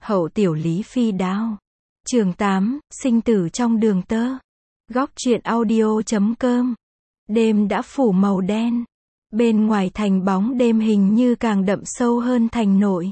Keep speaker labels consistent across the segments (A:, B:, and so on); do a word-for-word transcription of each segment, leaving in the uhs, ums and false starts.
A: Hậu tiểu Lý Phi Đao. Chương tám, sinh tử trong đường tơ. Góc truyện audio chấm com. Đêm đã phủ màu đen. Bên ngoài thành bóng đêm hình như càng đậm sâu hơn thành nội.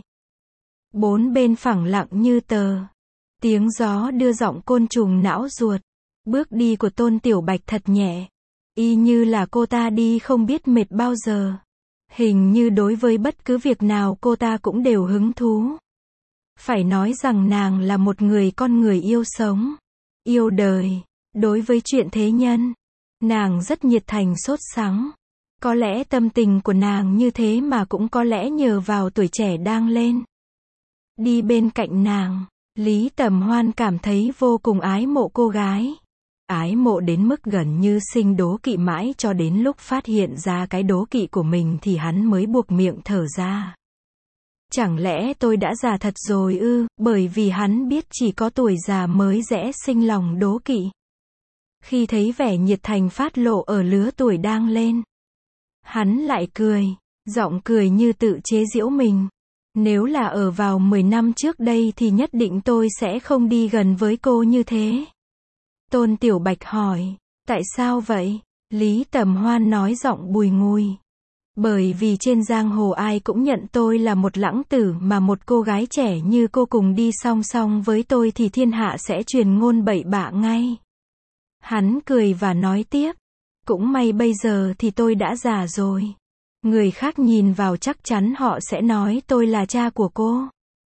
A: Bốn bên phẳng lặng như tờ. Tiếng gió đưa giọng côn trùng não ruột. Bước đi của Tôn Tiểu Bạch thật nhẹ. Y như là cô ta đi không biết mệt bao giờ. Hình như đối với bất cứ việc nào cô ta cũng đều hứng thú. Phải nói rằng nàng là một người con người yêu sống, yêu đời. Đối với chuyện thế nhân, nàng rất nhiệt thành sốt sắng. Có lẽ tâm tình của nàng như thế mà cũng có lẽ nhờ vào tuổi trẻ đang lên. Đi bên cạnh nàng, Lý Tầm Hoan cảm thấy vô cùng ái mộ cô gái. Ái mộ đến mức gần như sinh đố kỵ, mãi cho đến lúc phát hiện ra cái đố kỵ của mình thì hắn mới buộc miệng thở ra. Chẳng lẽ tôi đã già thật rồi ư? Bởi vì hắn biết chỉ có tuổi già mới dễ sinh lòng đố kỵ. Khi thấy vẻ nhiệt thành phát lộ ở lứa tuổi đang lên, hắn lại cười, giọng cười như tự chế giễu mình. Nếu là ở vào mười năm trước đây thì nhất định tôi sẽ không đi gần với cô như thế. Tôn Tiểu Bạch hỏi, tại sao vậy? Lý Tầm Hoan nói giọng bùi ngùi. Bởi vì trên giang hồ ai cũng nhận tôi là một lãng tử, mà một cô gái trẻ như cô cùng đi song song với tôi thì thiên hạ sẽ truyền ngôn bậy bạ ngay. Hắn cười và nói tiếp, cũng may bây giờ thì tôi đã già rồi. Người khác nhìn vào chắc chắn họ sẽ nói tôi là cha của cô.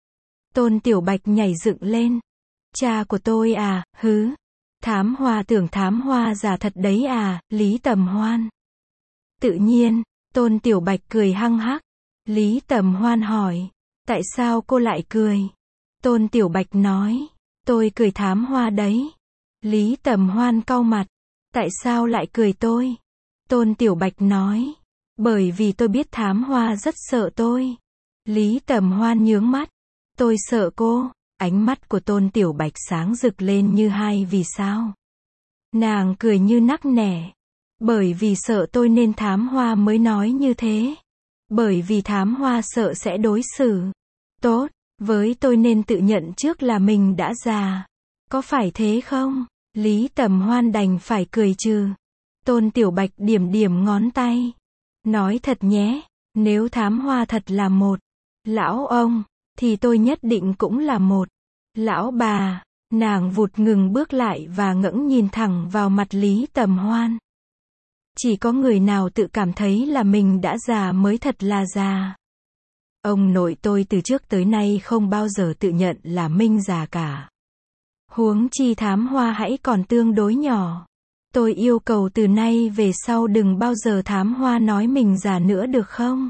A: Tôn Tiểu Bạch nhảy dựng lên. Cha của tôi à, hứ. Thám Hoa tưởng Thám Hoa già thật đấy à, Lý Tầm Hoan. Tự nhiên, Tôn Tiểu Bạch cười hăng hắc. Lý Tầm Hoan hỏi, tại sao cô lại cười? Tôn Tiểu Bạch nói, tôi cười Thám Hoa đấy. Lý Tầm Hoan cau mặt, tại sao lại cười tôi? Tôn Tiểu Bạch nói, bởi vì tôi biết Thám Hoa rất sợ tôi. Lý Tầm Hoan nhướng mắt, tôi sợ cô. Ánh mắt của Tôn Tiểu Bạch sáng rực lên như hai vì sao. Nàng cười như nắc nẻ. Bởi vì sợ tôi nên Thám Hoa mới nói như thế. Bởi vì Thám Hoa sợ sẽ đối xử tốt với tôi nên tự nhận trước là mình đã già. Có phải thế không? Lý Tầm Hoan đành phải cười trừ. Tôn Tiểu Bạch điểm điểm ngón tay. Nói thật nhé, nếu Thám Hoa thật là một lão ông, thì tôi nhất định cũng là một lão bà. Nàng vụt ngừng bước lại và ngẩng nhìn thẳng vào mặt Lý Tầm Hoan. Chỉ có người nào tự cảm thấy là mình đã già mới thật là già. Ông nội tôi từ trước tới nay không bao giờ tự nhận là mình già cả. Huống chi Thám Hoa hãy còn tương đối nhỏ. Tôi yêu cầu từ nay về sau đừng bao giờ Thám Hoa nói mình già nữa được không?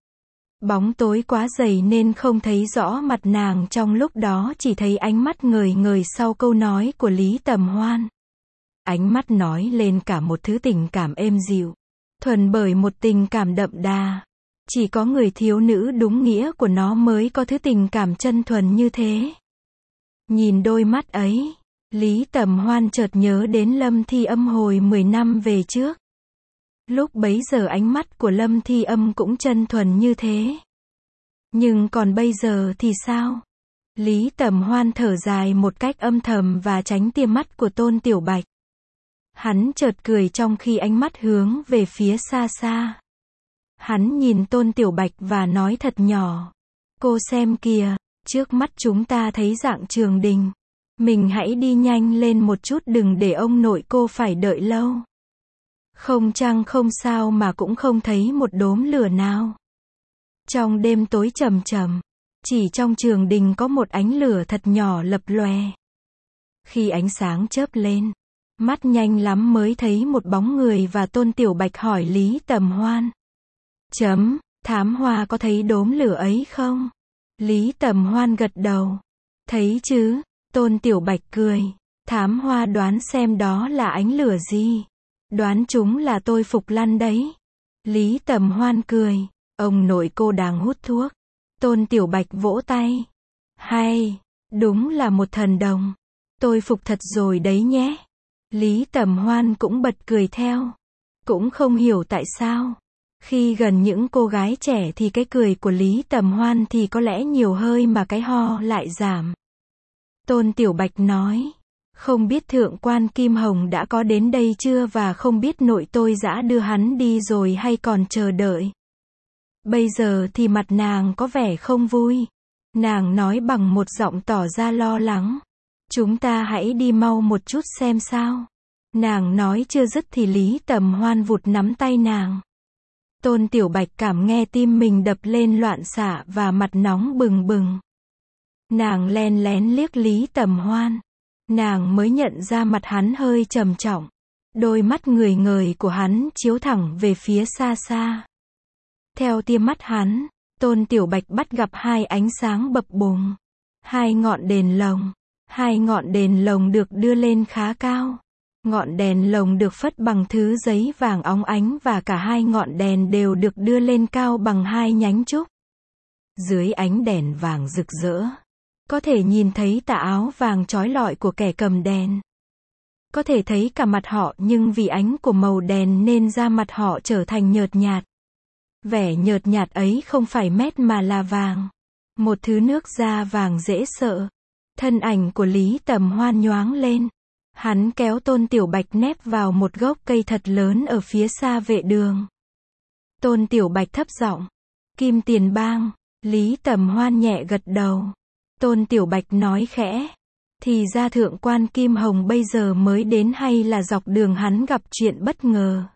A: Bóng tối quá dày nên không thấy rõ mặt nàng, trong lúc đó chỉ thấy ánh mắt ngời ngời sau câu nói của Lý Tầm Hoan. Ánh mắt nói lên cả một thứ tình cảm êm dịu, thuần bởi một tình cảm đậm đà. Chỉ có người thiếu nữ đúng nghĩa của nó mới có thứ tình cảm chân thuần như thế. Nhìn đôi mắt ấy, Lý Tầm Hoan chợt nhớ đến Lâm Thi Âm hồi mười năm về trước. Lúc bấy giờ ánh mắt của Lâm Thi Âm cũng chân thuần như thế. Nhưng còn bây giờ thì sao? Lý Tầm Hoan thở dài một cách âm thầm và tránh tia mắt của Tôn Tiểu Bạch. Hắn chợt cười trong khi ánh mắt hướng về phía xa xa. Hắn nhìn Tôn Tiểu Bạch và nói thật nhỏ. Cô xem kìa, trước mắt chúng ta thấy dạng Trường Đình. Mình hãy đi nhanh lên một chút, đừng để ông nội cô phải đợi lâu. Không chăng không sao mà cũng không thấy một đốm lửa nào. Trong đêm tối trầm trầm, chỉ trong Trường Đình có một ánh lửa thật nhỏ lập lòe. Khi ánh sáng chớp lên, mắt nhanh lắm mới thấy một bóng người và Tôn Tiểu Bạch hỏi Lý Tầm Hoan. Chấm, Thám Hoa có thấy đốm lửa ấy không? Lý Tầm Hoan gật đầu. Thấy chứ, Tôn Tiểu Bạch cười. Thám Hoa đoán xem đó là ánh lửa gì? Đoán chúng là tôi Phục Lăn đấy. Lý Tầm Hoan cười. Ông nội cô đang hút thuốc. Tôn Tiểu Bạch vỗ tay. Hay, đúng là một thần đồng. Tôi phục thật rồi đấy nhé. Lý Tầm Hoan cũng bật cười theo. Cũng không hiểu tại sao. Khi gần những cô gái trẻ thì cái cười của Lý Tầm Hoan thì có lẽ nhiều hơi mà cái ho lại giảm. Tôn Tiểu Bạch nói, không biết thượng quan Kim Hồng đã có đến đây chưa và không biết nội tôi dã đưa hắn đi rồi hay còn chờ đợi. Bây giờ thì mặt nàng có vẻ không vui. Nàng nói bằng một giọng tỏ ra lo lắng. Chúng ta hãy đi mau một chút xem sao. Nàng nói chưa dứt thì Lý Tầm Hoan vụt nắm tay nàng. Tôn Tiểu Bạch cảm nghe tim mình đập lên loạn xạ và mặt nóng bừng bừng. Nàng len lén liếc Lý Tầm Hoan. Nàng mới nhận ra mặt hắn hơi trầm trọng. Đôi mắt người ngời của hắn chiếu thẳng về phía xa xa. Theo tia mắt hắn, Tôn Tiểu Bạch bắt gặp hai ánh sáng bập bùng. Hai ngọn đèn lồng. Hai ngọn đèn lồng được đưa lên khá cao. Ngọn đèn lồng được phất bằng thứ giấy vàng óng ánh và cả hai ngọn đèn đều được đưa lên cao bằng hai nhánh trúc. Dưới ánh đèn vàng rực rỡ, có thể nhìn thấy tà áo vàng chói lọi của kẻ cầm đèn. Có thể thấy cả mặt họ nhưng vì ánh của màu đèn nên da mặt họ trở thành nhợt nhạt. Vẻ nhợt nhạt ấy không phải mét mà là vàng. Một thứ nước da vàng dễ sợ. Thân ảnh của Lý Tầm Hoan nhoáng lên. Hắn kéo Tôn Tiểu Bạch nép vào một gốc cây thật lớn ở phía xa vệ đường. Tôn Tiểu Bạch thấp giọng, Kim Tiền Bang. Lý Tầm Hoan nhẹ gật đầu. Tôn Tiểu Bạch nói khẽ, thì ra thượng quan Kim Hồng bây giờ mới đến hay là dọc đường hắn gặp chuyện bất ngờ.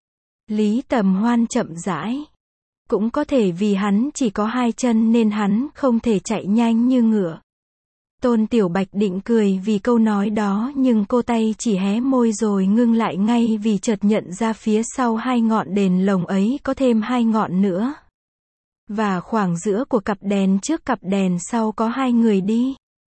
A: Lý Tầm Hoan chậm rãi. Cũng có thể vì hắn chỉ có hai chân nên hắn không thể chạy nhanh như ngựa. Tôn Tiểu Bạch định cười vì câu nói đó nhưng cô tay chỉ hé môi rồi ngưng lại ngay vì chợt nhận ra phía sau hai ngọn đèn lồng ấy có thêm hai ngọn nữa. Và khoảng giữa của cặp đèn trước cặp đèn sau có hai người đi.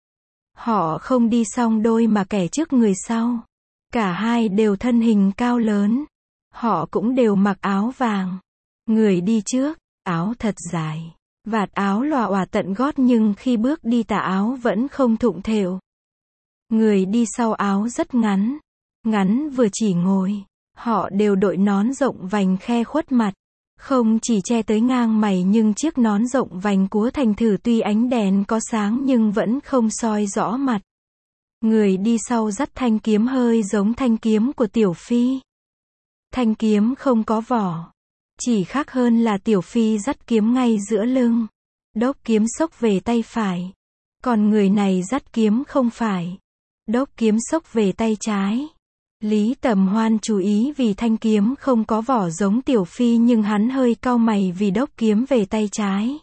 A: Họ không đi song đôi mà kẻ trước người sau. Cả hai đều thân hình cao lớn. Họ cũng đều mặc áo vàng. Người đi trước, áo thật dài. Vạt áo lòa òa tận gót nhưng khi bước đi tà áo vẫn không thụng thệu. Người đi sau áo rất ngắn. Ngắn vừa chỉ ngồi. Họ đều đội nón rộng vành khe khuất mặt. Không chỉ che tới ngang mày nhưng chiếc nón rộng vành cúa thành thử tuy ánh đèn có sáng nhưng vẫn không soi rõ mặt. Người đi sau dắt thanh kiếm hơi giống thanh kiếm của Tiểu Phi. Thanh kiếm không có vỏ. Chỉ khác hơn là Tiểu Phi dắt kiếm ngay giữa lưng. Đốc kiếm xốc về tay phải. Còn người này dắt kiếm không phải. Đốc kiếm xốc về tay trái. Lý Tầm Hoan chú ý vì thanh kiếm không có vỏ giống Tiểu Phi nhưng hắn hơi cau mày vì đốc kiếm về tay trái.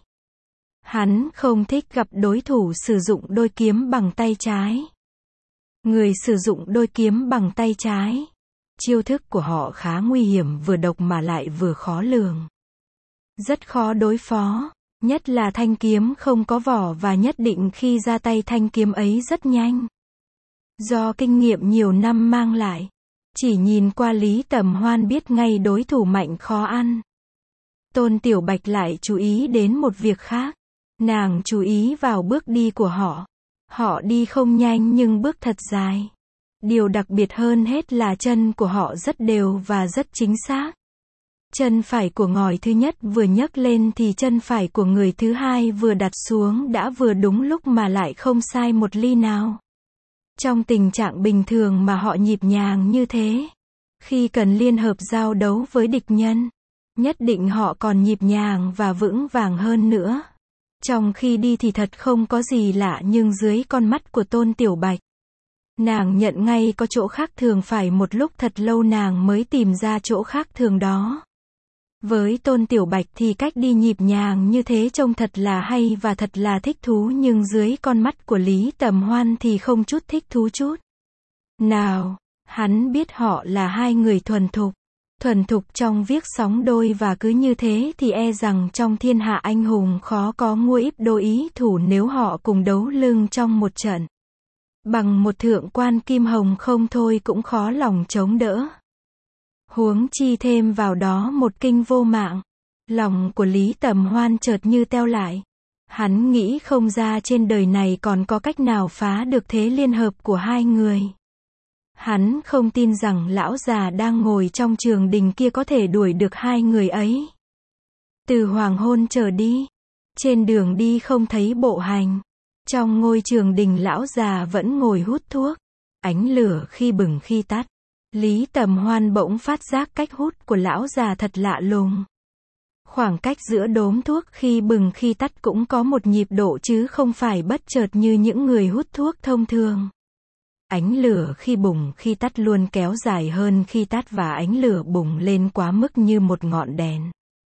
A: Hắn không thích gặp đối thủ sử dụng đôi kiếm bằng tay trái. Người sử dụng đôi kiếm bằng tay trái. Chiêu thức của họ khá nguy hiểm vừa độc mà lại vừa khó lường. Rất khó đối phó, nhất là thanh kiếm không có vỏ và nhất định khi ra tay thanh kiếm ấy rất nhanh. Do kinh nghiệm nhiều năm mang lại, chỉ nhìn qua Lý Tầm Hoan biết ngay đối thủ mạnh khó ăn. Tôn Tiểu Bạch lại chú ý đến một việc khác. Nàng chú ý vào bước đi của họ. Họ đi không nhanh nhưng bước thật dài. Điều đặc biệt hơn hết là chân của họ rất đều và rất chính xác. Chân phải của ngòi thứ nhất vừa nhấc lên thì chân phải của người thứ hai vừa đặt xuống đã vừa đúng lúc mà lại không sai một ly nào. Trong tình trạng bình thường mà họ nhịp nhàng như thế, khi cần liên hợp giao đấu với địch nhân, nhất định họ còn nhịp nhàng và vững vàng hơn nữa. Trong khi đi thì thật không có gì lạ nhưng dưới con mắt của Tôn Tiểu Bạch, nàng nhận ngay có chỗ khác thường phải một lúc thật lâu nàng mới tìm ra chỗ khác thường đó. Với Tôn Tiểu Bạch thì cách đi nhịp nhàng như thế trông thật là hay và thật là thích thú nhưng dưới con mắt của Lý Tầm Hoan thì không chút thích thú chút nào. Hắn biết họ là hai người thuần thục. Thuần thục trong viết sóng đôi và cứ như thế thì e rằng trong thiên hạ anh hùng khó có mua íp đôi ý thủ nếu họ cùng đấu lưng trong một trận. Bằng một thượng quan Kim Hồng không thôi cũng khó lòng chống đỡ. Huống chi thêm vào đó một kinh vô mạng. Lòng của Lý Tầm Hoan chợt như teo lại. Hắn nghĩ không ra trên đời này còn có cách nào phá được thế liên hợp của hai người. Hắn không tin rằng lão già đang ngồi trong trường đình kia có thể đuổi được hai người ấy. Từ hoàng hôn trở đi, trên đường đi không thấy bộ hành. Trong ngôi trường đình lão già vẫn ngồi hút thuốc. Ánh lửa khi bừng khi tắt. Lý Tầm Hoan bỗng phát giác cách hút của lão già thật lạ lùng. Khoảng cách giữa đốm thuốc khi bừng khi tắt cũng có một nhịp độ chứ không phải bất chợt như những người hút thuốc thông thường. Ánh lửa khi bùng khi tắt luôn kéo dài hơn khi tắt và ánh lửa bùng lên quá mức như một ngọn đèn.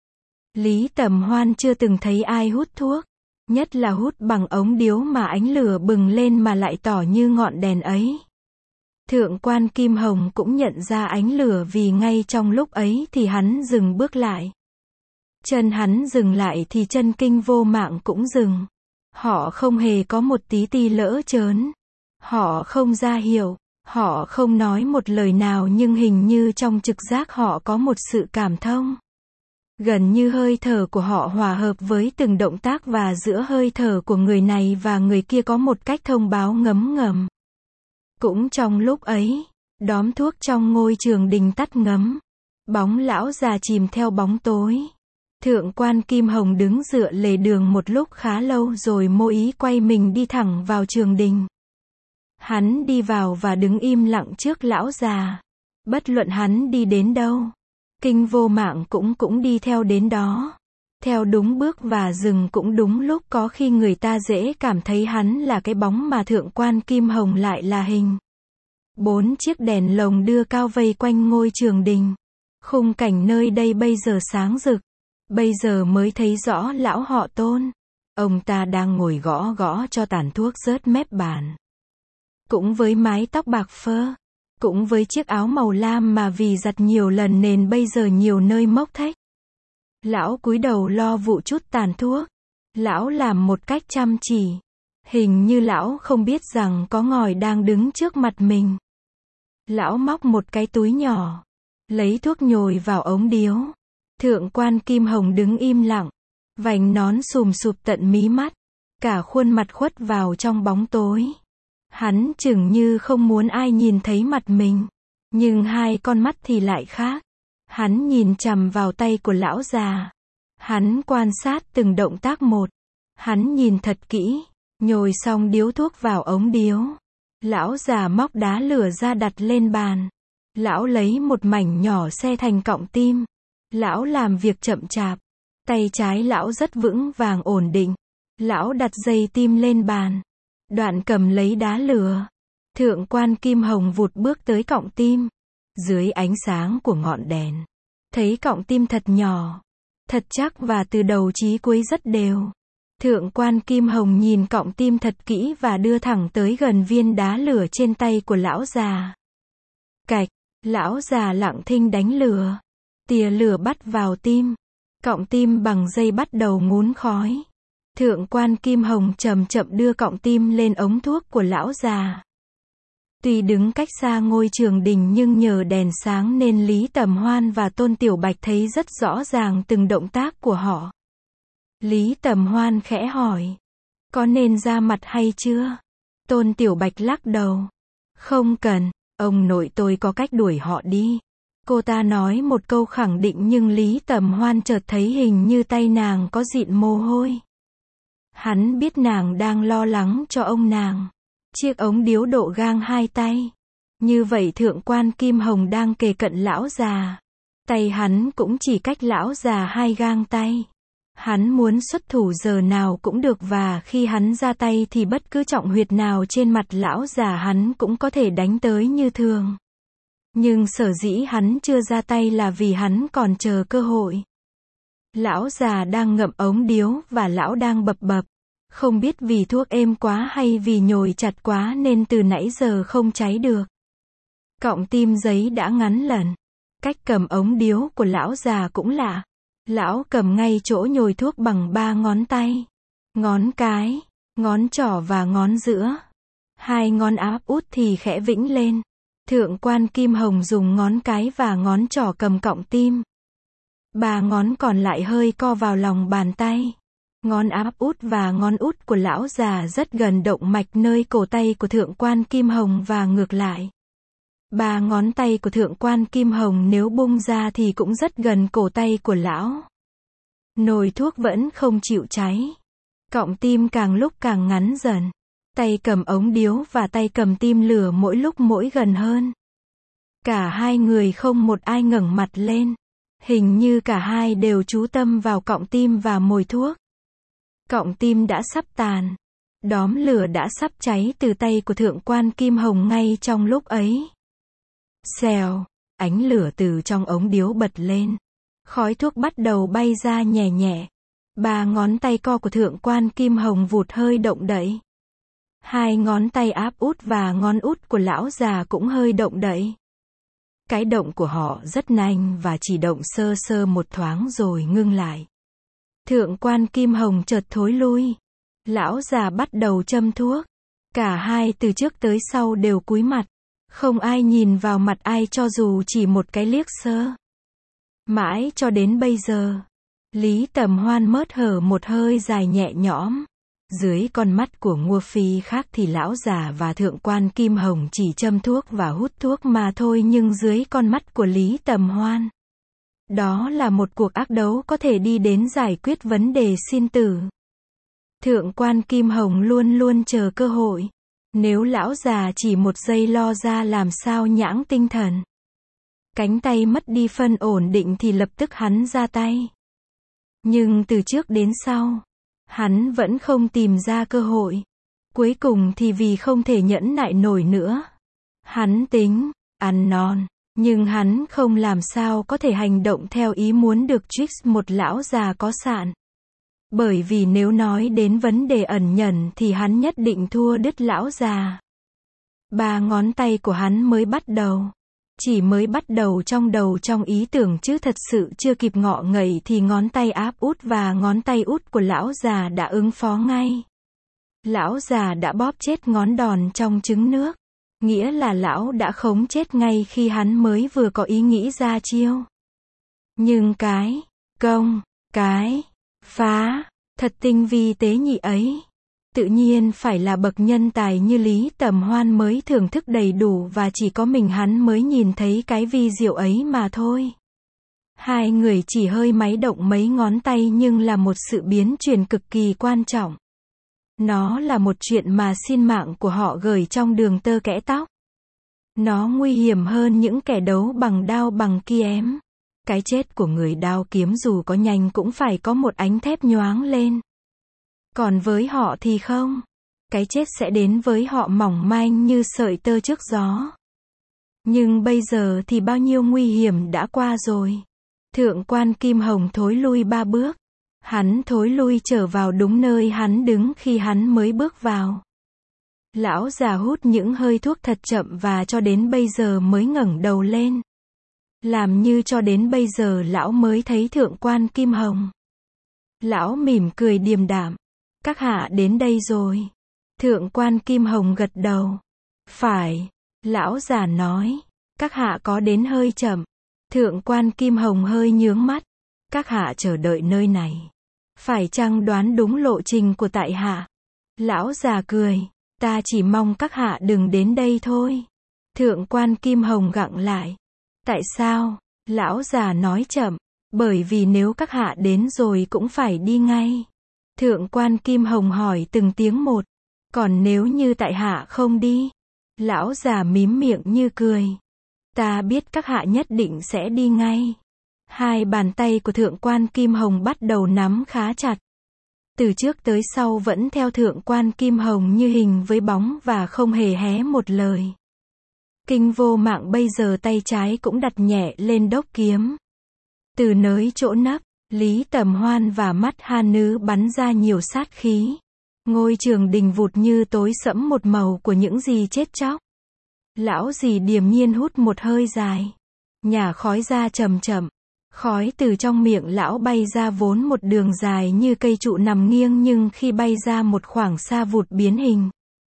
A: Lý Tầm Hoan chưa từng thấy ai hút thuốc, nhất là hút bằng ống điếu mà ánh lửa bừng lên mà lại tỏ như ngọn đèn ấy. Thượng quan Kim Hồng cũng nhận ra ánh lửa vì ngay trong lúc ấy thì hắn dừng bước lại. Chân hắn dừng lại thì chân Kinh Vô Mạng cũng dừng. Họ không hề có một tí ti lỡ chớn. Họ không ra hiệu, họ không nói một lời nào nhưng hình như trong trực giác họ có một sự cảm thông. Gần như hơi thở của họ hòa hợp với từng động tác và giữa hơi thở của người này và người kia có một cách thông báo ngấm ngầm. Cũng trong lúc ấy, đóm thuốc trong ngôi trường đình tắt ngấm. Bóng lão già chìm theo bóng tối. Thượng quan Kim Hồng đứng dựa lề đường một lúc khá lâu rồi mô ý quay mình đi thẳng vào trường đình. Hắn đi vào và đứng im lặng trước lão già. Bất luận hắn đi đến đâu, Kinh Vô Mạng cũng cũng đi theo đến đó. Theo đúng bước và dừng cũng đúng lúc, có khi người ta dễ cảm thấy hắn là cái bóng mà thượng quan Kim Hồng lại là hình. Bốn chiếc đèn lồng đưa cao vây quanh ngôi trường đình. Khung cảnh nơi đây bây giờ sáng rực. Bây giờ mới thấy rõ lão họ Tôn. Ông ta đang ngồi gõ gõ cho tàn thuốc rớt mép bàn. Cũng với mái tóc bạc phơ. Cũng với chiếc áo màu lam mà vì giặt nhiều lần nên bây giờ nhiều nơi mốc thách. Lão cúi đầu lo vụ chút tàn thuốc. Lão làm một cách chăm chỉ. Hình như lão không biết rằng có ngòi đang đứng trước mặt mình. Lão móc một cái túi nhỏ. Lấy thuốc nhồi vào ống điếu. Thượng quan Kim Hồng đứng im lặng. Vành nón xùm xụp tận mí mắt. Cả khuôn mặt khuất vào trong bóng tối. Hắn chừng như không muốn ai nhìn thấy mặt mình. Nhưng hai con mắt thì lại khác. Hắn nhìn chằm vào tay của lão già. Hắn quan sát từng động tác một. Hắn nhìn thật kỹ. Nhồi xong điếu thuốc vào ống điếu. Lão già móc đá lửa ra đặt lên bàn. Lão lấy một mảnh nhỏ xe thành cọng tim. Lão làm việc chậm chạp. Tay trái lão rất vững vàng ổn định. Lão đặt dây tim lên bàn. Đoạn cầm lấy đá lửa. Thượng quan Kim Hồng vụt bước tới cọng tim. Dưới ánh sáng của ngọn đèn. Thấy cọng tim thật nhỏ. Thật chắc và từ đầu chí cuối rất đều. Thượng quan Kim Hồng nhìn cọng tim thật kỹ và đưa thẳng tới gần viên đá lửa trên tay của lão già. Cạch, lão già lặng thinh đánh lửa. Tia lửa bắt vào tim. Cọng tim bằng dây bắt đầu ngún khói. Thượng quan Kim Hồng chậm chậm đưa cọng tim lên ống thuốc của lão già. Tuy đứng cách xa ngôi trường đình nhưng nhờ đèn sáng nên Lý Tầm Hoan và Tôn Tiểu Bạch thấy rất rõ ràng từng động tác của họ. Lý Tầm Hoan khẽ hỏi. Có nên ra mặt hay chưa? Tôn Tiểu Bạch lắc đầu. Không cần, ông nội tôi có cách đuổi họ đi. Cô ta nói một câu khẳng định nhưng Lý Tầm Hoan chợt thấy hình như tay nàng có dịn mồ hôi. Hắn biết nàng đang lo lắng cho ông nàng. Chiếc ống điếu độ gang hai tay. Như vậy thượng quan Kim Hồng đang kề cận lão già. Tay hắn cũng chỉ cách lão già hai gang tay. Hắn muốn xuất thủ giờ nào cũng được và khi hắn ra tay thì bất cứ trọng huyệt nào trên mặt lão già hắn cũng có thể đánh tới như thường. Nhưng sở dĩ hắn chưa ra tay là vì hắn còn chờ cơ hội. Lão già đang ngậm ống điếu và lão đang bập bập. Không biết vì thuốc êm quá hay vì nhồi chặt quá nên từ nãy giờ không cháy được. Cọng tim giấy đã ngắn lần. Cách cầm ống điếu của lão già cũng lạ. Lão cầm ngay chỗ nhồi thuốc bằng ba ngón tay. Ngón cái, ngón trỏ và ngón giữa. Hai ngón áp út thì khẽ vĩnh lên. Thượng quan Kim Hồng dùng ngón cái và ngón trỏ cầm cọng tim. Ba ngón còn lại hơi co vào lòng bàn tay. Ngón áp út và ngón út của lão già rất gần động mạch nơi cổ tay của thượng quan Kim Hồng và ngược lại. Ba ngón tay của thượng quan Kim Hồng nếu bung ra thì cũng rất gần cổ tay của lão. Nồi thuốc vẫn không chịu cháy. Cọng tim càng lúc càng ngắn dần. Tay cầm ống điếu và tay cầm tim lửa mỗi lúc mỗi gần hơn. Cả hai người không một ai ngẩng mặt lên. Hình như cả hai đều chú tâm vào cọng tim và mồi thuốc. Cọng tim đã sắp tàn. Đóm lửa đã sắp cháy từ tay của thượng quan Kim Hồng ngay trong lúc ấy. Xèo, ánh lửa từ trong ống điếu bật lên. Khói thuốc bắt đầu bay ra nhẹ nhẹ. Ba ngón tay co của thượng quan Kim Hồng vụt hơi động đậy. Hai ngón tay áp út và ngón út của lão già cũng hơi động đậy. Cái động của họ rất nhanh và chỉ động sơ sơ một thoáng rồi ngưng lại. Thượng quan Kim Hồng chợt thối lui. Lão già bắt đầu châm thuốc. Cả hai từ trước tới sau đều cúi mặt. Không ai nhìn vào mặt ai cho dù chỉ một cái liếc sơ. Mãi cho đến bây giờ. Lý Tầm Hoan mớt hở một hơi dài nhẹ nhõm. Dưới con mắt của Ngua Phi khác thì lão già và thượng quan Kim Hồng chỉ châm thuốc và hút thuốc mà thôi, nhưng dưới con mắt của Lý Tầm Hoan, đó là một cuộc ác đấu có thể đi đến giải quyết vấn đề sinh tử. Thượng quan Kim Hồng luôn luôn chờ cơ hội. Nếu lão già chỉ một giây lo ra làm sao nhãng tinh thần. Cánh tay mất đi phân ổn định thì lập tức hắn ra tay. Nhưng từ trước đến sau, hắn vẫn không tìm ra cơ hội. Cuối cùng thì vì không thể nhẫn nại nổi nữa. Hắn tính, ăn non, nhưng hắn không làm sao có thể hành động theo ý muốn được tricks một lão già có sạn. Bởi vì nếu nói đến vấn đề ẩn nhẫn thì hắn nhất định thua đứt lão già. Ba ngón tay của hắn mới bắt đầu. Chỉ mới bắt đầu trong đầu trong ý tưởng chứ thật sự chưa kịp ngọ ngậy thì ngón tay áp út và ngón tay út của lão già đã ứng phó ngay. Lão già đã bóp chết ngón đòn trong trứng nước. Nghĩa là lão đã khống chết ngay khi hắn mới vừa có ý nghĩ ra chiêu. Nhưng cái, công, cái, phá, thật tinh vi tế nhị ấy. Tự nhiên phải là bậc nhân tài như Lý Tầm Hoan mới thưởng thức đầy đủ và chỉ có mình hắn mới nhìn thấy cái vi diệu ấy mà thôi. Hai người chỉ hơi máy động mấy ngón tay nhưng là một sự biến chuyển cực kỳ quan trọng. Nó là một chuyện mà sinh mạng của họ gửi trong đường tơ kẽ tóc. Nó nguy hiểm hơn những kẻ đấu bằng đao bằng kiếm. Cái chết của người đao kiếm dù có nhanh cũng phải có một ánh thép nhoáng lên. Còn với họ thì không. Cái chết sẽ đến với họ mỏng manh như sợi tơ trước gió. Nhưng bây giờ thì bao nhiêu nguy hiểm đã qua rồi. Thượng quan Kim Hồng thối lui ba bước. Hắn thối lui trở vào đúng nơi hắn đứng khi hắn mới bước vào. Lão già hút những hơi thuốc thật chậm và cho đến bây giờ mới ngẩng đầu lên. Làm như cho đến bây giờ lão mới thấy thượng quan Kim Hồng. Lão mỉm cười điềm đạm. Các hạ đến đây rồi. Thượng quan Kim Hồng gật đầu. Phải. Lão già nói. Các hạ có đến hơi chậm. Thượng quan Kim Hồng hơi nhướng mắt. Các hạ chờ đợi nơi này. Phải chăng đoán đúng lộ trình của tại hạ? Lão già cười. Ta chỉ mong các hạ đừng đến đây thôi. Thượng quan Kim Hồng gặng lại. Tại sao? Lão già nói chậm. Bởi vì nếu các hạ đến rồi cũng phải đi ngay. Thượng quan Kim Hồng hỏi từng tiếng một. Còn nếu như tại hạ không đi? Lão già mím miệng như cười. Ta biết các hạ nhất định sẽ đi ngay. Hai bàn tay của thượng quan Kim Hồng bắt đầu nắm khá chặt. Từ trước tới sau vẫn theo thượng quan Kim Hồng như hình với bóng và không hề hé một lời. Kinh Vô Mạng bây giờ tay trái cũng đặt nhẹ lên đốc kiếm. Từ nơi chỗ nấp, Lý Tầm Hoan và mắt Han Nữ bắn ra nhiều sát khí. Ngôi trường đình vụt như tối sẫm một màu của những gì chết chóc. Lão dì điềm nhiên hút một hơi dài. Nhả khói ra chậm chậm. Khói từ trong miệng lão bay ra vốn một đường dài như cây trụ nằm nghiêng nhưng khi bay ra một khoảng xa vụt biến hình.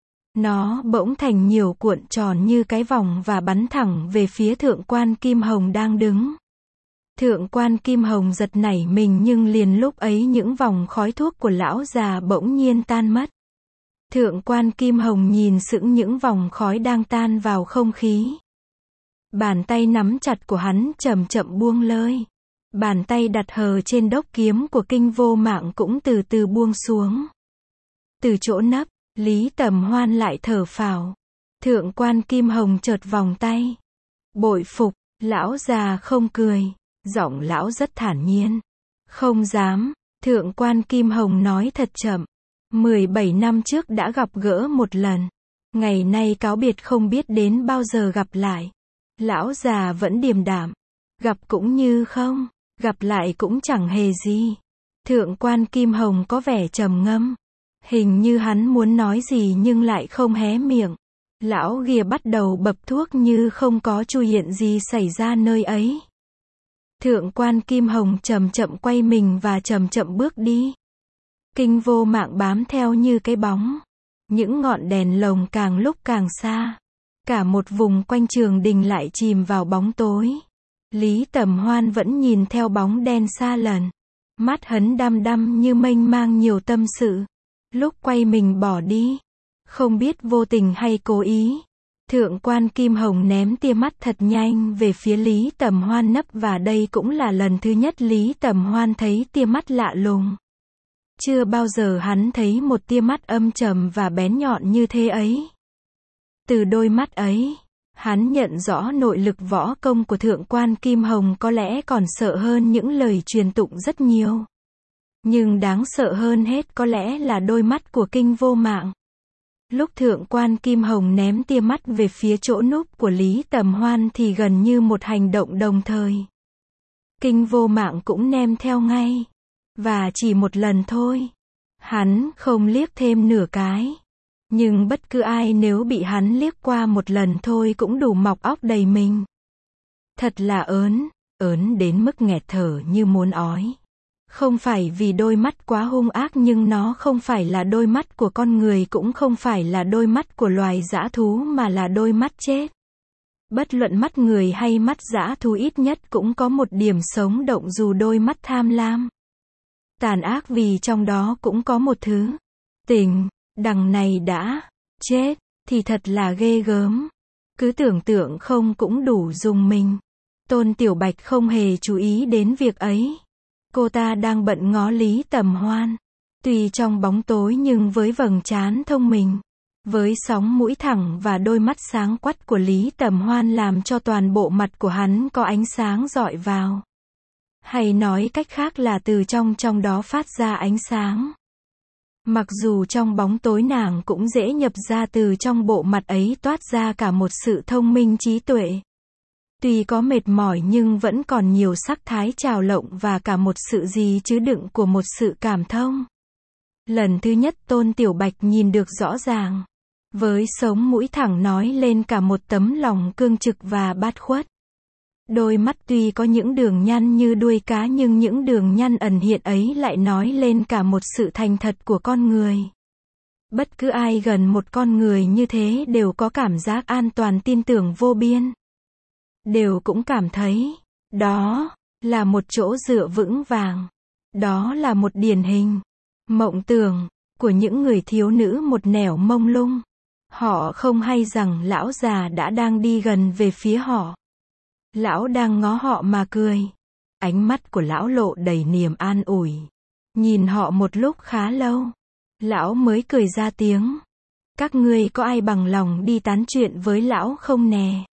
A: Nó bỗng thành nhiều cuộn tròn như cái vòng và bắn thẳng về phía thượng quan Kim Hồng đang đứng. Thượng quan Kim Hồng giật nảy mình nhưng liền lúc ấy những vòng khói thuốc của lão già bỗng nhiên tan mất. Thượng quan Kim Hồng nhìn sững những vòng khói đang tan vào không khí. Bàn tay nắm chặt của hắn chậm chậm buông lơi. Bàn tay đặt hờ trên đốc kiếm của Kinh Vô Mạng cũng từ từ buông xuống. Từ chỗ nấp, Lý Tầm Hoan lại thở phào. Thượng quan Kim Hồng chợt vòng tay. Bội phục, lão già không cười. Giọng lão rất thản nhiên. Không dám, thượng quan Kim Hồng nói thật chậm. mười bảy năm trước đã gặp gỡ một lần. Ngày nay cáo biệt không biết đến bao giờ gặp lại. Lão già vẫn điềm đạm. Gặp cũng như không, gặp lại cũng chẳng hề gì. Thượng quan Kim Hồng có vẻ trầm ngâm. Hình như hắn muốn nói gì nhưng lại không hé miệng. Lão ghia bắt đầu bập thuốc như không có chu hiện gì xảy ra nơi ấy. Thượng quan Kim Hồng chậm chậm quay mình và chậm chậm bước đi. Kinh Vô Mạng bám theo như cái bóng. Những ngọn đèn lồng càng lúc càng xa. Cả một vùng quanh trường đình lại chìm vào bóng tối. Lý Tầm Hoan vẫn nhìn theo bóng đen xa lần. Mắt hắn đăm đăm như mênh mang nhiều tâm sự. Lúc quay mình bỏ đi. Không biết vô tình hay cố ý. Thượng quan Kim Hồng ném tia mắt thật nhanh về phía Lý Tầm Hoan nấp và đây cũng là lần thứ nhất Lý Tầm Hoan thấy tia mắt lạ lùng. Chưa bao giờ hắn thấy một tia mắt âm trầm và bén nhọn như thế ấy. Từ đôi mắt ấy, hắn nhận rõ nội lực võ công của thượng quan Kim Hồng có lẽ còn sợ hơn những lời truyền tụng rất nhiều. Nhưng đáng sợ hơn hết có lẽ là đôi mắt của Kinh Vô Mạng. Lúc thượng quan Kim Hồng ném tia mắt về phía chỗ núp của Lý Tầm Hoan thì gần như một hành động đồng thời. Kinh Vô Mạng cũng ném theo ngay. Và chỉ một lần thôi. Hắn không liếc thêm nửa cái. Nhưng bất cứ ai nếu bị hắn liếc qua một lần thôi cũng đủ mọc óc đầy mình. Thật là ớn, ớn đến mức nghẹt thở như muốn ói. Không phải vì đôi mắt quá hung ác nhưng nó không phải là đôi mắt của con người cũng không phải là đôi mắt của loài dã thú mà là đôi mắt chết. Bất luận mắt người hay mắt dã thú ít nhất cũng có một điểm sống động dù đôi mắt tham lam. Tàn ác vì trong đó cũng có một thứ tình, đằng này đã chết, thì thật là ghê gớm. Cứ tưởng tượng không cũng đủ rùng mình. Tôn Tiểu Bạch không hề chú ý đến việc ấy. Cô ta đang bận ngó Lý Tầm Hoan. Tuy trong bóng tối nhưng với vầng trán thông minh, với sóng mũi thẳng và đôi mắt sáng quắt của Lý Tầm Hoan làm cho toàn bộ mặt của hắn có ánh sáng rọi vào. Hay nói cách khác là từ trong trong đó phát ra ánh sáng. Mặc dù trong bóng tối nàng cũng dễ nhập ra từ trong bộ mặt ấy toát ra cả một sự thông minh trí tuệ. Tuy có mệt mỏi nhưng vẫn còn nhiều sắc thái trào lộng và cả một sự gì chứa đựng của một sự cảm thông. Lần thứ nhất Tôn Tiểu Bạch nhìn được rõ ràng. Với sống mũi thẳng nói lên cả một tấm lòng cương trực và bát khuất. Đôi mắt tuy có những đường nhăn như đuôi cá nhưng những đường nhăn ẩn hiện ấy lại nói lên cả một sự thành thật của con người. Bất cứ ai gần một con người như thế đều có cảm giác an toàn tin tưởng vô biên. Đều cũng cảm thấy, đó là một chỗ dựa vững vàng. Đó là một điển hình, mộng tưởng, của những người thiếu nữ một nẻo mông lung. Họ không hay rằng lão già đã đang đi gần về phía họ. Lão đang ngó họ mà cười. Ánh mắt của lão lộ đầy niềm an ủi. Nhìn họ một lúc khá lâu. Lão mới cười ra tiếng. Các ngươi có ai bằng lòng đi tán chuyện với lão không nè?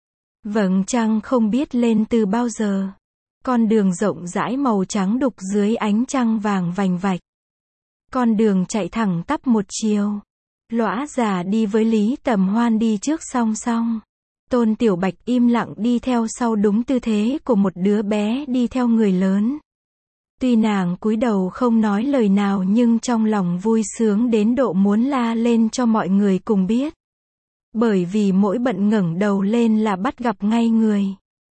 A: Vầng trăng không biết lên từ bao giờ. Con đường rộng rãi màu trắng đục dưới ánh trăng vàng vành vạch. Con đường chạy thẳng tắp một chiều. Lõa già đi với Lý Tầm Hoan đi trước song song. Tôn Tiểu Bạch im lặng đi theo sau đúng tư thế của một đứa bé đi theo người lớn. Tuy nàng cúi đầu không nói lời nào nhưng trong lòng vui sướng đến độ muốn la lên cho mọi người cùng biết. Bởi vì mỗi bận ngẩng đầu lên là bắt gặp ngay người.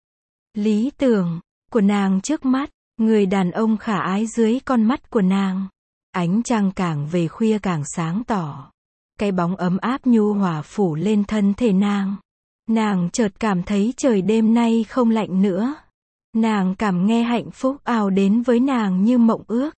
A: Lý tưởng của nàng trước mắt, người đàn ông khả ái dưới con mắt của nàng. Ánh trăng càng về khuya càng sáng tỏ. Cái bóng ấm áp nhu hòa phủ lên thân thể nàng. Nàng chợt cảm thấy trời đêm nay không lạnh nữa. Nàng cảm nghe hạnh phúc ào đến với nàng như mộng ước.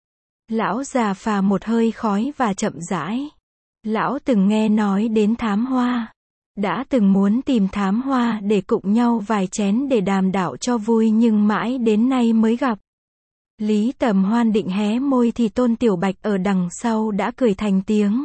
A: Lão già phà một hơi khói và chậm rãi. Lão từng nghe nói đến thám hoa. Đã từng muốn tìm Thám Hoa để cùng nhau vài chén để đàm đạo cho vui nhưng mãi đến nay mới gặp. Lý Tầm Hoan định hé môi thì Tôn Tiểu Bạch ở đằng sau đã cười thành tiếng.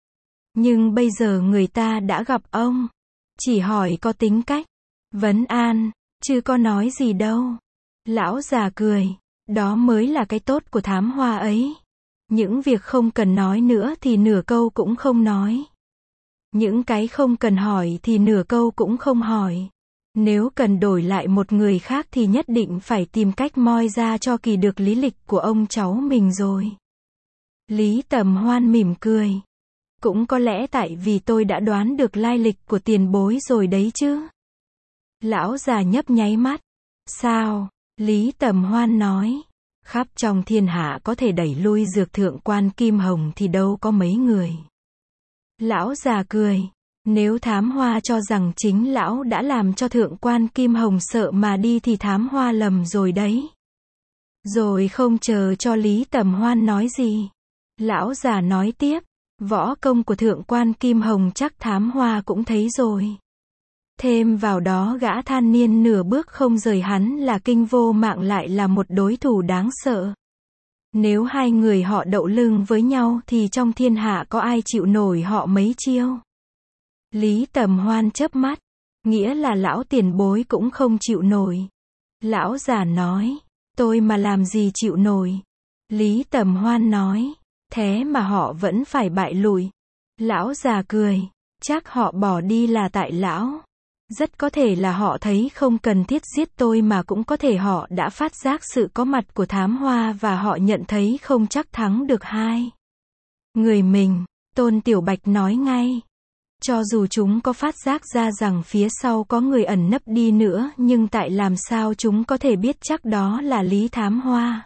A: Nhưng bây giờ người ta đã gặp ông. Chỉ hỏi có tính cách. Vấn an, chứ có nói gì đâu. Lão già cười. Đó mới là cái tốt của Thám Hoa ấy. Những việc không cần nói nữa thì nửa câu cũng không nói. Những cái không cần hỏi thì nửa câu cũng không hỏi. Nếu cần đổi lại một người khác thì nhất định phải tìm cách moi ra cho kỳ được lý lịch của ông cháu mình rồi. Lý Tầm Hoan mỉm cười. Cũng có lẽ tại vì tôi đã đoán được lai lịch của tiền bối rồi đấy chứ. Lão già nhấp nháy mắt. Sao? Lý Tầm Hoan nói. Khắp trong thiên hạ có thể đẩy lui dược thượng quan Kim Hồng thì đâu có mấy người. Lão già cười. Nếu Thám Hoa cho rằng chính lão đã làm cho thượng quan Kim Hồng sợ mà đi thì Thám Hoa lầm rồi đấy. Rồi không chờ cho Lý Tầm Hoan nói gì. Lão già nói tiếp. Võ công của thượng quan Kim Hồng chắc Thám Hoa cũng thấy rồi. Thêm vào đó gã than niên nửa bước không rời hắn là Kinh Vô Mạng lại là một đối thủ đáng sợ. Nếu hai người họ đậu lưng với nhau thì trong thiên hạ có ai chịu nổi họ mấy chiêu. Lý Tầm Hoan chớp mắt. Nghĩa là lão tiền bối cũng không chịu nổi. Lão già nói. Tôi mà làm gì chịu nổi. Lý Tầm Hoan nói. Thế mà họ vẫn phải bại lùi. Lão già cười. Chắc họ bỏ đi là tại lão. Rất có thể là họ thấy không cần thiết giết tôi mà cũng có thể họ đã phát giác sự có mặt của Thám Hoa và họ nhận thấy không chắc thắng được hai người mình. Tôn Tiểu Bạch nói ngay. Cho dù chúng có phát giác ra rằng phía sau có người ẩn nấp đi nữa nhưng tại làm sao chúng có thể biết chắc đó là Lý Thám Hoa.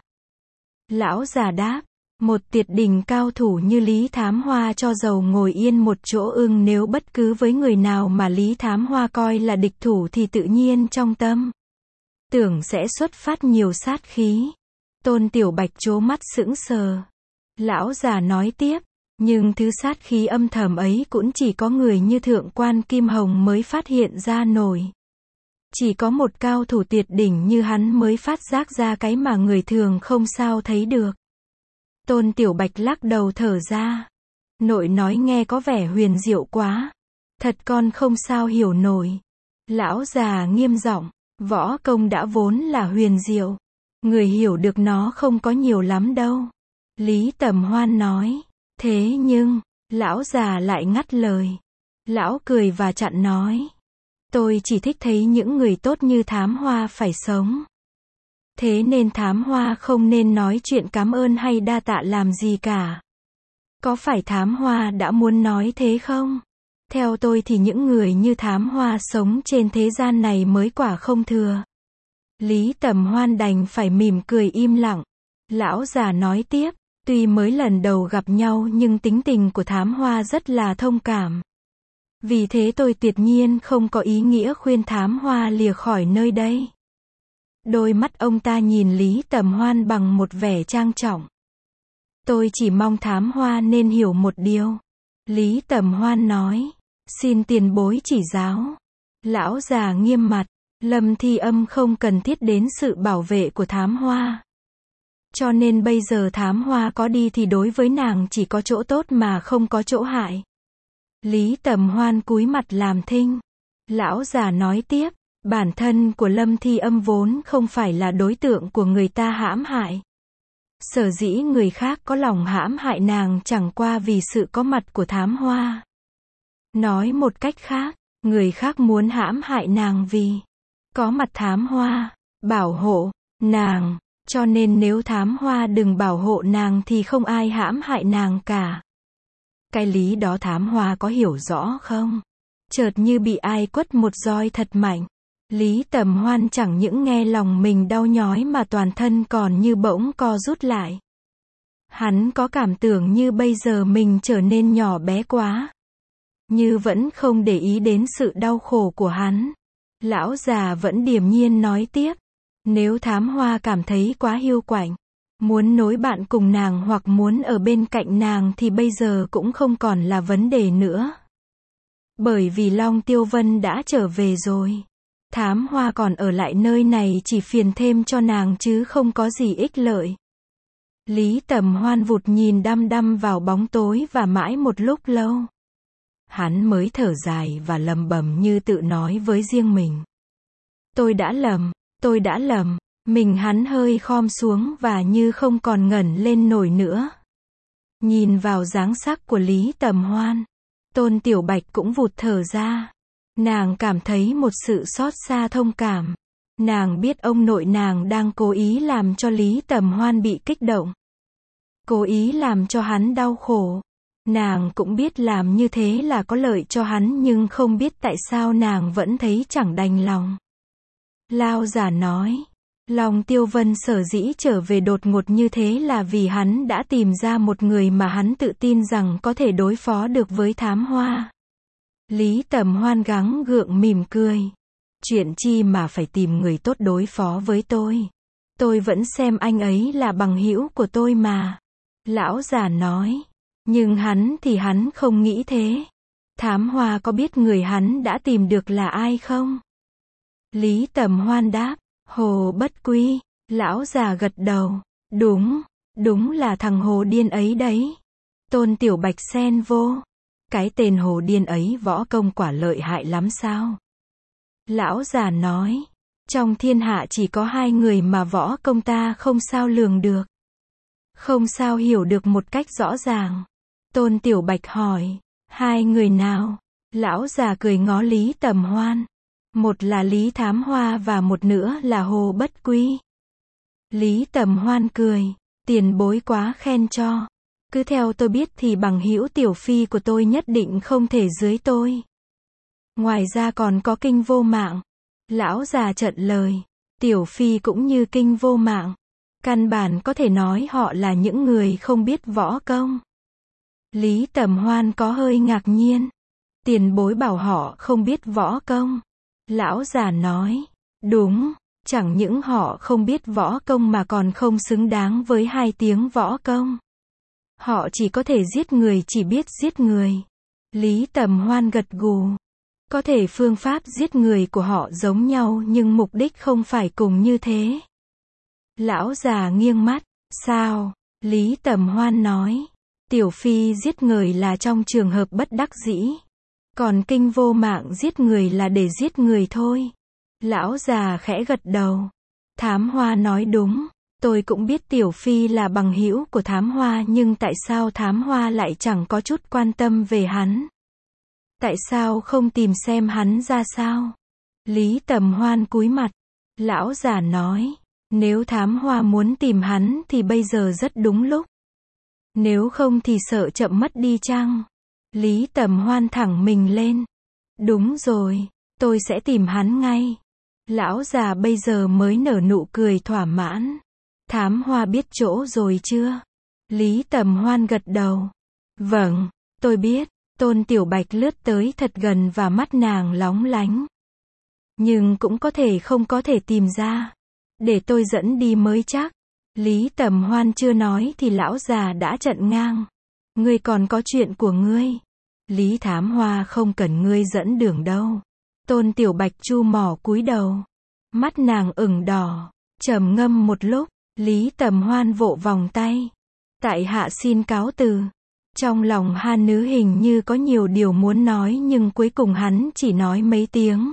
A: Lão già đáp. Một tuyệt đỉnh cao thủ như Lý Thám Hoa cho dầu ngồi yên một chỗ ưng nếu bất cứ với người nào mà Lý Thám Hoa coi là địch thủ thì tự nhiên trong tâm tưởng sẽ xuất phát nhiều sát khí. Tôn Tiểu Bạch trố mắt sững sờ. Lão già nói tiếp. Nhưng thứ sát khí âm thầm ấy cũng chỉ có người như thượng quan Kim Hồng mới phát hiện ra nổi. Chỉ có một cao thủ tuyệt đỉnh như hắn mới phát giác ra cái mà người thường không sao thấy được. Tôn Tiểu Bạch lắc đầu thở ra. Nội nói nghe có vẻ huyền diệu quá. Thật con không sao hiểu nổi. Lão già nghiêm giọng. Võ công đã vốn là huyền diệu. Người hiểu được nó không có nhiều lắm đâu. Lý Tầm Hoan nói. Thế nhưng, lão già lại ngắt lời. Lão cười và chặn nói. Tôi chỉ thích thấy những người tốt như Thám Hoa phải sống. Thế nên Thám Hoa không nên nói chuyện cảm ơn hay đa tạ làm gì cả. Có phải Thám Hoa đã muốn nói thế không? Theo tôi thì những người như Thám Hoa sống trên thế gian này mới quả không thừa. Lý Tầm Hoan đành phải mỉm cười im lặng. Lão già nói tiếp. Tuy mới lần đầu gặp nhau nhưng tính tình của Thám Hoa rất là thông cảm. Vì thế tôi tuyệt nhiên không có ý nghĩa khuyên Thám Hoa lìa khỏi nơi đây. Đôi mắt ông ta nhìn Lý Tầm Hoan bằng một vẻ trang trọng. Tôi chỉ mong Thám Hoa nên hiểu một điều. Lý Tầm Hoan nói. Xin tiền bối chỉ giáo. Lão già nghiêm mặt. Lâm Thi Âm không cần thiết đến sự bảo vệ của Thám Hoa. Cho nên bây giờ Thám Hoa có đi thì đối với nàng chỉ có chỗ tốt mà không có chỗ hại. Lý Tầm Hoan cúi mặt làm thinh. Lão già nói tiếp. Bản thân của Lâm Thi Âm vốn không phải là đối tượng của người ta hãm hại. Sở dĩ người khác có lòng hãm hại nàng chẳng qua vì sự có mặt của Thám Hoa. Nói một cách khác, người khác muốn hãm hại nàng vì có mặt Thám Hoa, bảo hộ nàng. Cho nên nếu Thám Hoa đừng bảo hộ nàng thì không ai hãm hại nàng cả. Cái lý đó Thám Hoa có hiểu rõ không? Chợt như bị ai quất một roi thật mạnh. Lý Tầm Hoan chẳng những nghe lòng mình đau nhói mà toàn thân còn như bỗng co rút lại. Hắn có cảm tưởng như bây giờ mình trở nên nhỏ bé quá. Như vẫn không để ý đến sự đau khổ của hắn. Lão già vẫn điềm nhiên nói tiếp. Nếu Thám Hoa cảm thấy quá hiu quạnh, muốn nối bạn cùng nàng hoặc muốn ở bên cạnh nàng thì bây giờ cũng không còn là vấn đề nữa. Bởi vì Long Tiêu Vân đã trở về rồi. Thám Hoa còn ở lại nơi này chỉ phiền thêm cho nàng chứ không có gì ích lợi. Lý Tầm Hoan vụt nhìn đăm đăm vào bóng tối và mãi một lúc lâu. Hắn mới thở dài và lầm bầm như tự nói với riêng mình. Tôi đã lầm, tôi đã lầm. Mình hắn hơi khom xuống và như không còn ngẩng lên nổi nữa. Nhìn vào dáng sắc của Lý Tầm Hoan, Tôn Tiểu Bạch cũng vụt thở ra. Nàng cảm thấy một sự xót xa thông cảm. Nàng biết ông nội nàng đang cố ý làm cho Lý Tầm Hoan bị kích động. Cố ý làm cho hắn đau khổ. Nàng cũng biết làm như thế là có lợi cho hắn nhưng không biết tại sao nàng vẫn thấy chẳng đành lòng. Lao giả nói, Long Tiêu Vân sở dĩ trở về đột ngột như thế là vì hắn đã tìm ra một người mà hắn tự tin rằng có thể đối phó được với Thám Hoa. Lý Tầm Hoan gắng gượng mỉm cười. Chuyện chi mà phải tìm người tốt đối phó với tôi. Tôi vẫn xem anh ấy là bằng hữu của tôi mà. Lão già nói. Nhưng hắn thì hắn không nghĩ thế. Thám Hoa có biết người hắn đã tìm được là ai không? Lý Tầm Hoan đáp. Hồ Bất Quy. Lão già gật đầu. Đúng, đúng là thằng hồ điên ấy đấy. Tôn Tiểu Bạch xen vô. Cái tên hồ điên ấy võ công quả lợi hại lắm sao? Lão già nói. Trong thiên hạ chỉ có hai người mà võ công ta không sao lường được. Không sao hiểu được một cách rõ ràng. Tôn Tiểu Bạch hỏi. Hai người nào? Lão già cười ngó Lý Tầm Hoan. Một là Lý Thám Hoa và một nữa là Hồ Bất Quy. Lý Tầm Hoan cười. Tiền bối quá khen cho. Cứ theo tôi biết thì bằng hữu Tiểu Phi của tôi nhất định không thể dưới tôi. Ngoài ra còn có Kinh Vô Mạng. Lão già trợn lời. Tiểu Phi cũng như Kinh Vô Mạng. Căn bản có thể nói họ là những người không biết võ công. Lý Tầm Hoan có hơi ngạc nhiên. Tiền bối bảo họ không biết võ công. Lão già nói. Đúng, chẳng những họ không biết võ công mà còn không xứng đáng với hai tiếng võ công. Họ chỉ có thể giết người, chỉ biết giết người. Lý Tầm Hoan gật gù. Có thể phương pháp giết người của họ giống nhau nhưng mục đích không phải cùng như thế. Lão già nghiêng mắt. Sao? Lý Tầm Hoan nói. Tiểu Phi giết người là trong trường hợp bất đắc dĩ. Còn Kinh Vô Mạng giết người là để giết người thôi. Lão già khẽ gật đầu. Thám Hoa nói đúng. Tôi cũng biết Tiểu Phi là bằng hữu của Thám Hoa nhưng tại sao Thám Hoa lại chẳng có chút quan tâm về hắn? Tại sao không tìm xem hắn ra sao? Lý Tầm Hoan cúi mặt. Lão già nói. Nếu Thám Hoa muốn tìm hắn thì bây giờ rất đúng lúc. Nếu không thì sợ chậm mất đi chăng? Lý Tầm Hoan thẳng mình lên. Đúng rồi, tôi sẽ tìm hắn ngay. Lão già bây giờ mới nở nụ cười thỏa mãn. Thám Hoa biết chỗ rồi chưa? Lý Tầm Hoan gật đầu. Vâng, tôi biết. Tôn Tiểu Bạch lướt tới thật gần và mắt nàng lóng lánh. Nhưng cũng có thể không có thể tìm ra. Để tôi dẫn đi mới chắc. Lý Tầm Hoan chưa nói thì lão già đã chặn ngang. Ngươi còn có chuyện của ngươi. Lý Thám Hoa không cần ngươi dẫn đường đâu. Tôn Tiểu Bạch chu mỏ cúi đầu. Mắt nàng ửng đỏ. Trầm ngâm một lúc. Lý Tầm Hoan vỗ vòng tay. Tại hạ xin cáo từ. Trong lòng hai nữ hình như có nhiều điều muốn nói nhưng cuối cùng hắn chỉ nói mấy tiếng.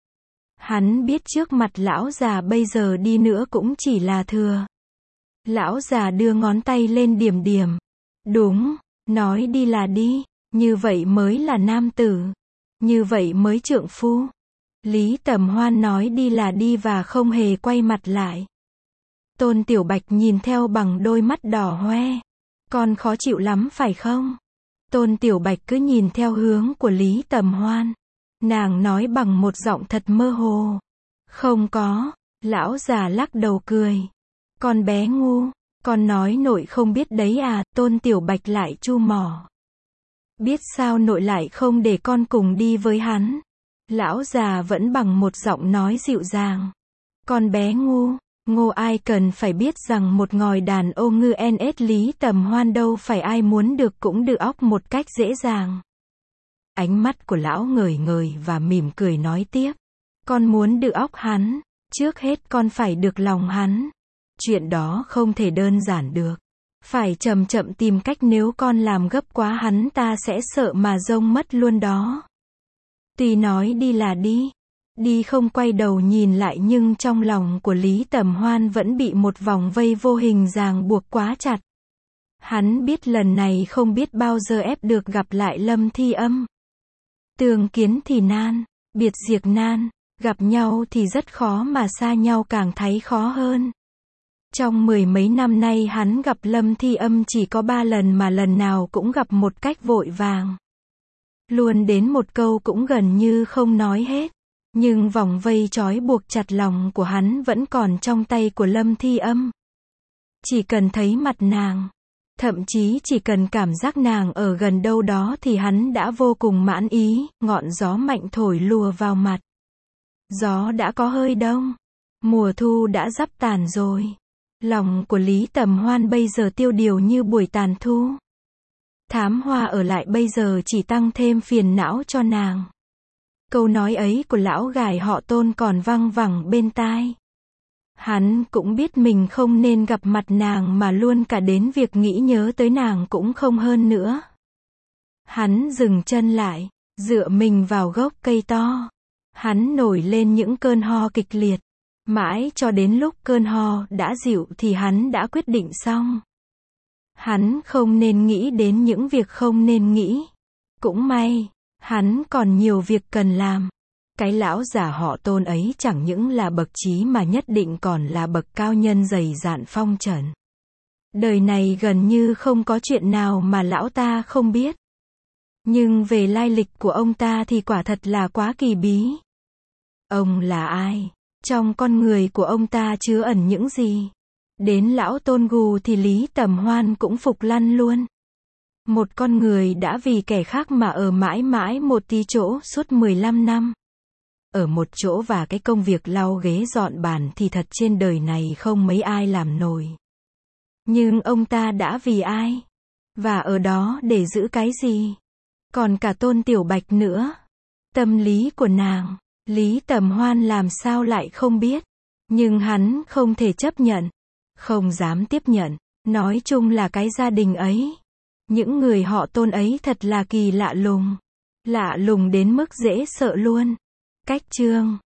A: Hắn biết trước mặt lão già bây giờ đi nữa cũng chỉ là thừa. Lão già đưa ngón tay lên điểm điểm. Đúng, nói đi là đi, như vậy mới là nam tử. Như vậy mới trượng phu. Lý Tầm Hoan nói đi là đi và không hề quay mặt lại. Tôn Tiểu Bạch nhìn theo bằng đôi mắt đỏ hoe. Con khó chịu lắm phải không? Tôn Tiểu Bạch cứ nhìn theo hướng của Lý Tầm Hoan. Nàng nói bằng một giọng thật mơ hồ. Không có. Lão già lắc đầu cười. Con bé ngu. Con nói nội không biết đấy à? Tôn Tiểu Bạch lại chu mỏ. Biết sao nội lại không để con cùng đi với hắn? Lão già vẫn bằng một giọng nói dịu dàng. Con bé ngu. Ngô ai cần phải biết rằng một ngòi đàn ô ngư en ét Lý Tầm Hoan đâu phải ai muốn được cũng được óc một cách dễ dàng. Ánh mắt của lão ngời ngời và mỉm cười nói tiếp. Con muốn được óc hắn, trước hết con phải được lòng hắn. Chuyện đó không thể đơn giản được. Phải chậm chậm tìm cách, nếu con làm gấp quá hắn ta sẽ sợ mà rông mất luôn đó. Tuy nói đi là đi, đi không quay đầu nhìn lại, nhưng trong lòng của Lý Tầm Hoan vẫn bị một vòng vây vô hình ràng buộc quá chặt. Hắn biết lần này không biết bao giờ ép được gặp lại Lâm Thi Âm. Tương kiến thì nan, biệt diệt nan, gặp nhau thì rất khó mà xa nhau càng thấy khó hơn. Trong mười mấy năm nay hắn gặp Lâm Thi Âm chỉ có ba lần, mà lần nào cũng gặp một cách vội vàng. Luôn đến một câu cũng gần như không nói hết. Nhưng vòng vây trói buộc chặt lòng của hắn vẫn còn trong tay của Lâm Thi Âm. Chỉ cần thấy mặt nàng, thậm chí chỉ cần cảm giác nàng ở gần đâu đó thì hắn đã vô cùng mãn ý. Ngọn gió mạnh thổi lùa vào mặt. Gió đã có hơi đông. Mùa thu đã sắp tàn rồi. Lòng của Lý Tầm Hoan bây giờ tiêu điều như buổi tàn thu. Thám hoa ở lại bây giờ chỉ tăng thêm phiền não cho nàng. Câu nói ấy của lão gài họ Tôn còn văng vẳng bên tai. Hắn cũng biết mình không nên gặp mặt nàng, mà luôn cả đến việc nghĩ nhớ tới nàng cũng không hơn nữa. Hắn dừng chân lại, dựa mình vào gốc cây to. Hắn nổi lên những cơn ho kịch liệt. Mãi cho đến lúc cơn ho đã dịu thì hắn đã quyết định xong. Hắn không nên nghĩ đến những việc không nên nghĩ. Cũng may, hắn còn nhiều việc cần làm. Cái lão già họ Tôn ấy chẳng những là bậc trí mà nhất định còn là bậc cao nhân dày dạn phong trần. Đời này gần như không có chuyện nào mà lão ta không biết. Nhưng về lai lịch của ông ta thì quả thật là quá kỳ bí. Ông là ai? Trong con người của ông ta chứa ẩn những gì? Đến lão Tôn gù thì Lý Tầm Hoan cũng phục lăn luôn. Một con người đã vì kẻ khác mà ở mãi mãi một tí chỗ suốt mười lăm năm. Ở một chỗ và cái công việc lau ghế dọn bàn thì thật trên đời này không mấy ai làm nổi. Nhưng ông ta đã vì ai? Và ở đó để giữ cái gì? Còn cả Tôn Tiểu Bạch nữa. Tâm lý của nàng, Lý Tầm Hoan làm sao lại không biết. Nhưng hắn không thể chấp nhận. Không dám tiếp nhận. Nói chung là cái gia đình ấy. Những người họ Tôn ấy thật là kỳ lạ lùng. Lạ lùng đến mức dễ sợ luôn. Cách chương